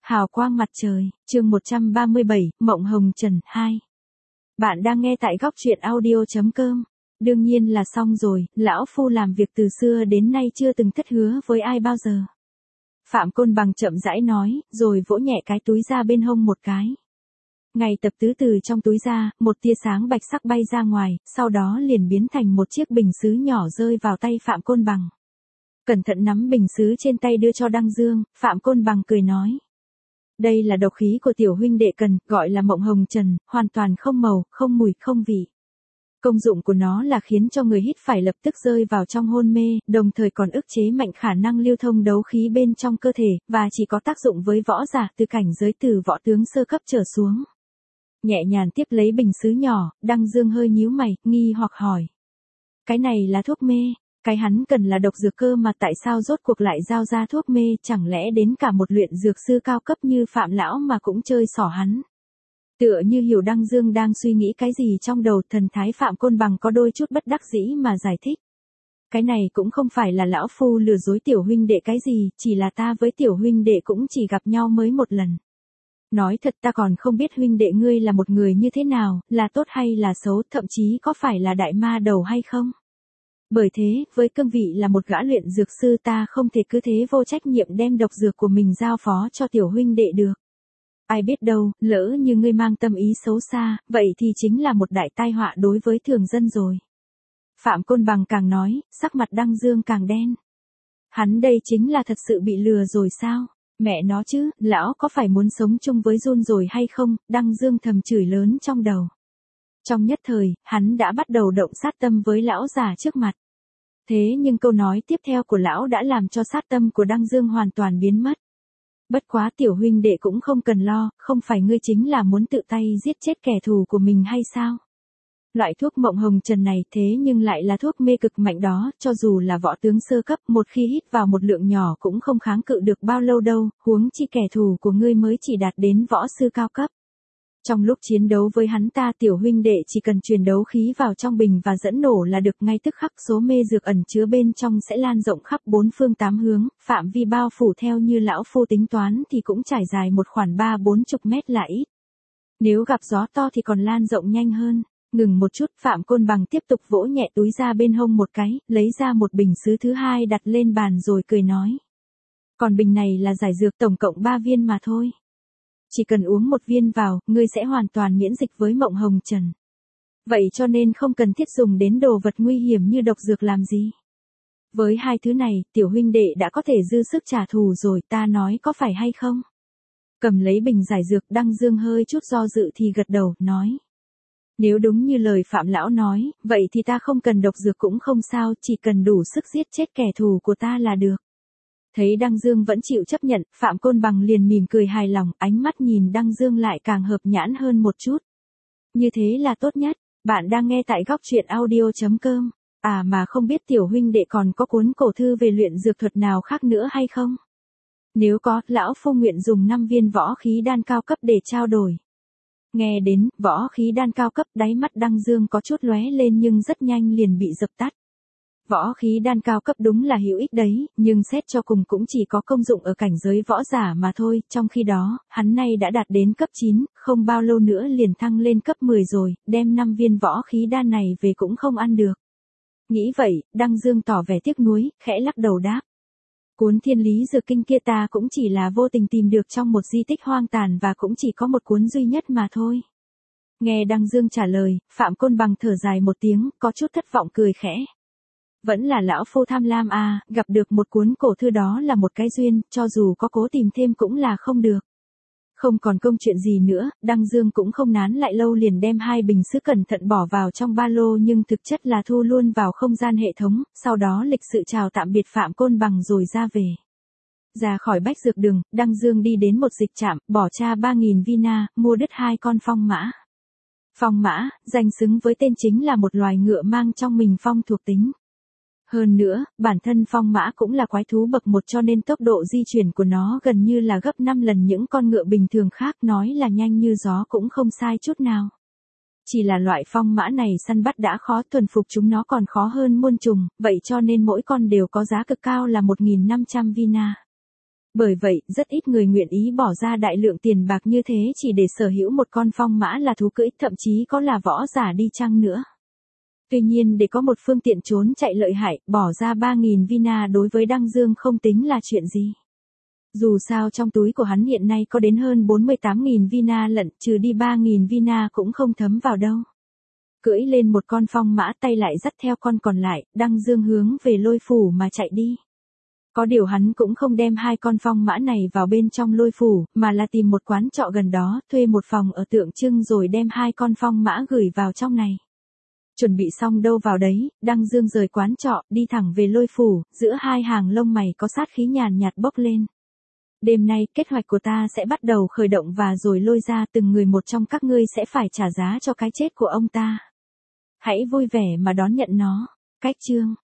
Hào quang mặt trời, chương 137, Mộng Hồng Trần 2. Bạn đang nghe tại góc truyện audio.com. Đương nhiên là xong rồi, lão phu làm việc từ xưa đến nay chưa từng thất hứa với ai bao giờ. Phạm Côn Bằng chậm rãi nói, rồi vỗ nhẹ cái túi ra bên hông một cái. Ngay tập tứ từ trong túi ra, một tia sáng bạch sắc bay ra ngoài, sau đó liền biến thành một chiếc bình sứ nhỏ rơi vào tay Phạm Côn Bằng. Cẩn thận nắm bình sứ trên tay đưa cho Đăng Dương, Phạm Côn Bằng cười nói. Đây là độc khí của tiểu huynh đệ cần, gọi là Mộng Hồng Trần, hoàn toàn không màu, không mùi, không vị. Công dụng của nó là khiến cho người hít phải lập tức rơi vào trong hôn mê, đồng thời còn ức chế mạnh khả năng lưu thông đấu khí bên trong cơ thể, và chỉ có tác dụng với võ giả từ cảnh giới từ võ tướng sơ cấp trở xuống. Nhẹ nhàng tiếp lấy bình sứ nhỏ, Đăng Dương hơi nhíu mày, nghi hoặc hỏi. Cái này là thuốc mê? Cái hắn cần là độc dược cơ mà tại sao rốt cuộc lại giao ra thuốc mê, chẳng lẽ đến cả một luyện dược sư cao cấp như Phạm Lão mà cũng chơi xỏ hắn. Tựa như hiểu Đăng Dương đang suy nghĩ cái gì trong đầu, thần thái Phạm Côn Bằng có đôi chút bất đắc dĩ mà giải thích. Cái này cũng không phải là lão phu lừa dối tiểu huynh đệ cái gì, chỉ là ta với tiểu huynh đệ cũng chỉ gặp nhau mới một lần. Nói thật ta còn không biết huynh đệ ngươi là một người như thế nào, là tốt hay là xấu, thậm chí có phải là đại ma đầu hay không. Bởi thế, với cương vị là một gã luyện dược sư ta không thể cứ thế vô trách nhiệm đem độc dược của mình giao phó cho tiểu huynh đệ được. Ai biết đâu, lỡ như ngươi mang tâm ý xấu xa, vậy thì chính là một đại tai họa đối với thường dân rồi. Phạm Côn Bằng càng nói, sắc mặt Đăng Dương càng đen. Hắn đây chính là thật sự bị lừa rồi sao? Mẹ nó chứ, lão có phải muốn sống chung với Jun rồi hay không? Đăng Dương thầm chửi lớn trong đầu. Trong nhất thời, hắn đã bắt đầu động sát tâm với lão già trước mặt. Thế nhưng câu nói tiếp theo của lão đã làm cho sát tâm của Đăng Dương hoàn toàn biến mất. Bất quá tiểu huynh đệ cũng không cần lo, không phải ngươi chính là muốn tự tay giết chết kẻ thù của mình hay sao? Loại thuốc Mộng Hồng Trần này thế nhưng lại là thuốc mê cực mạnh đó, cho dù là võ tướng sơ cấp, một khi hít vào một lượng nhỏ cũng không kháng cự được bao lâu đâu, huống chi kẻ thù của ngươi mới chỉ đạt đến võ sư cao cấp. Trong lúc chiến đấu với hắn ta tiểu huynh đệ chỉ cần truyền đấu khí vào trong bình và dẫn nổ là được, ngay tức khắc số mê dược ẩn chứa bên trong sẽ lan rộng khắp bốn phương tám hướng, phạm vi bao phủ theo như lão phu tính toán thì cũng trải dài một khoảng 30-40 mét là ít. Nếu gặp gió to thì còn lan rộng nhanh hơn. Ngừng một chút, Phạm Côn Bằng tiếp tục vỗ nhẹ túi ra bên hông một cái, lấy ra một bình sứ thứ hai đặt lên bàn rồi cười nói. Còn bình này là giải dược tổng cộng 3 viên mà thôi. Chỉ cần uống một viên vào, ngươi sẽ hoàn toàn miễn dịch với Mộng Hồng Trần. Vậy cho nên không cần thiết dùng đến đồ vật nguy hiểm như độc dược làm gì. Với hai thứ này, tiểu huynh đệ đã có thể dư sức trả thù rồi, ta nói có phải hay không? Cầm lấy bình giải dược, Đăng Dương hơi chút do dự thì gật đầu, nói. Nếu đúng như lời Phạm Lão nói, vậy thì ta không cần độc dược cũng không sao, chỉ cần đủ sức giết chết kẻ thù của ta là được. Thấy Đăng Dương vẫn chịu chấp nhận, Phạm Côn Bằng liền mỉm cười hài lòng, ánh mắt nhìn Đăng Dương lại càng hợp nhãn hơn một chút. Như thế là tốt nhất, bạn đang nghe tại góc truyện audio.com. À mà không biết tiểu huynh đệ còn có cuốn cổ thư về luyện dược thuật nào khác nữa hay không? Nếu có, lão phu nguyện dùng 5 viên võ khí đan cao cấp để trao đổi. Nghe đến, võ khí đan cao cấp, đáy mắt Đăng Dương có chút lóe lên nhưng rất nhanh liền bị dập tắt. Võ khí đan cao cấp đúng là hữu ích đấy, nhưng xét cho cùng cũng chỉ có công dụng ở cảnh giới võ giả mà thôi, trong khi đó, hắn nay đã đạt đến cấp 9, không bao lâu nữa liền thăng lên cấp 10 rồi, đem 5 viên võ khí đan này về cũng không ăn được. Nghĩ vậy, Đăng Dương tỏ vẻ tiếc nuối, khẽ lắc đầu đáp. Cuốn Thiên Lý Dược Kinh kia ta cũng chỉ là vô tình tìm được trong một di tích hoang tàn và cũng chỉ có một cuốn duy nhất mà thôi. Nghe Đăng Dương trả lời, Phạm Côn Bằng thở dài một tiếng, có chút thất vọng cười khẽ. Vẫn là lão phu tham lam à, gặp được một cuốn cổ thư đó là một cái duyên, cho dù có cố tìm thêm cũng là không được. Không còn công chuyện gì nữa, Đăng Dương cũng không nán lại lâu liền đem 2 bình sứ cẩn thận bỏ vào trong ba lô nhưng thực chất là thu luôn vào không gian hệ thống, sau đó lịch sự chào tạm biệt Phạm Côn Bằng rồi ra về. Ra khỏi Bách Dược Đường, Đăng Dương đi đến một dịch trạm, bỏ ra 3.000 vina, mua đứt 2 con phong mã. Phong mã, danh xứng với tên chính là một loài ngựa mang trong mình phong thuộc tính. Hơn nữa, bản thân phong mã cũng là quái thú bậc 1 cho nên tốc độ di chuyển của nó gần như là gấp 5 lần những con ngựa bình thường khác, nói là nhanh như gió cũng không sai chút nào. Chỉ là loại phong mã này săn bắt đã khó, thuần phục chúng nó còn khó hơn muôn trùng, vậy cho nên mỗi con đều có giá cực cao là 1.500 vina. Bởi vậy, rất ít người nguyện ý bỏ ra đại lượng tiền bạc như thế chỉ để sở hữu một con phong mã là thú cưỡi, thậm chí có là võ giả đi chăng nữa. Tuy nhiên để có một phương tiện trốn chạy lợi hại, bỏ ra 3.000 vina đối với Đăng Dương không tính là chuyện gì. Dù sao trong túi của hắn hiện nay có đến hơn 48.000 vina lận, trừ đi 3.000 vina cũng không thấm vào đâu. Cưỡi lên một con phong mã, tay lại dắt theo con còn lại, Đăng Dương hướng về Lôi Phủ mà chạy đi. Có điều hắn cũng không đem hai con phong mã này vào bên trong Lôi Phủ, mà là tìm một quán trọ gần đó, thuê một phòng ở Tượng Trưng rồi đem hai con phong mã gửi vào trong này. Chuẩn bị xong đâu vào đấy, Đăng Dương rời quán trọ, đi thẳng về Lôi Phủ, giữa hai hàng lông mày có sát khí nhàn nhạt bốc lên. Đêm nay, kế hoạch của ta sẽ bắt đầu khởi động và rồi lôi ra từng người một trong các ngươi sẽ phải trả giá cho cái chết của ông ta. Hãy vui vẻ mà đón nhận nó. Cách chương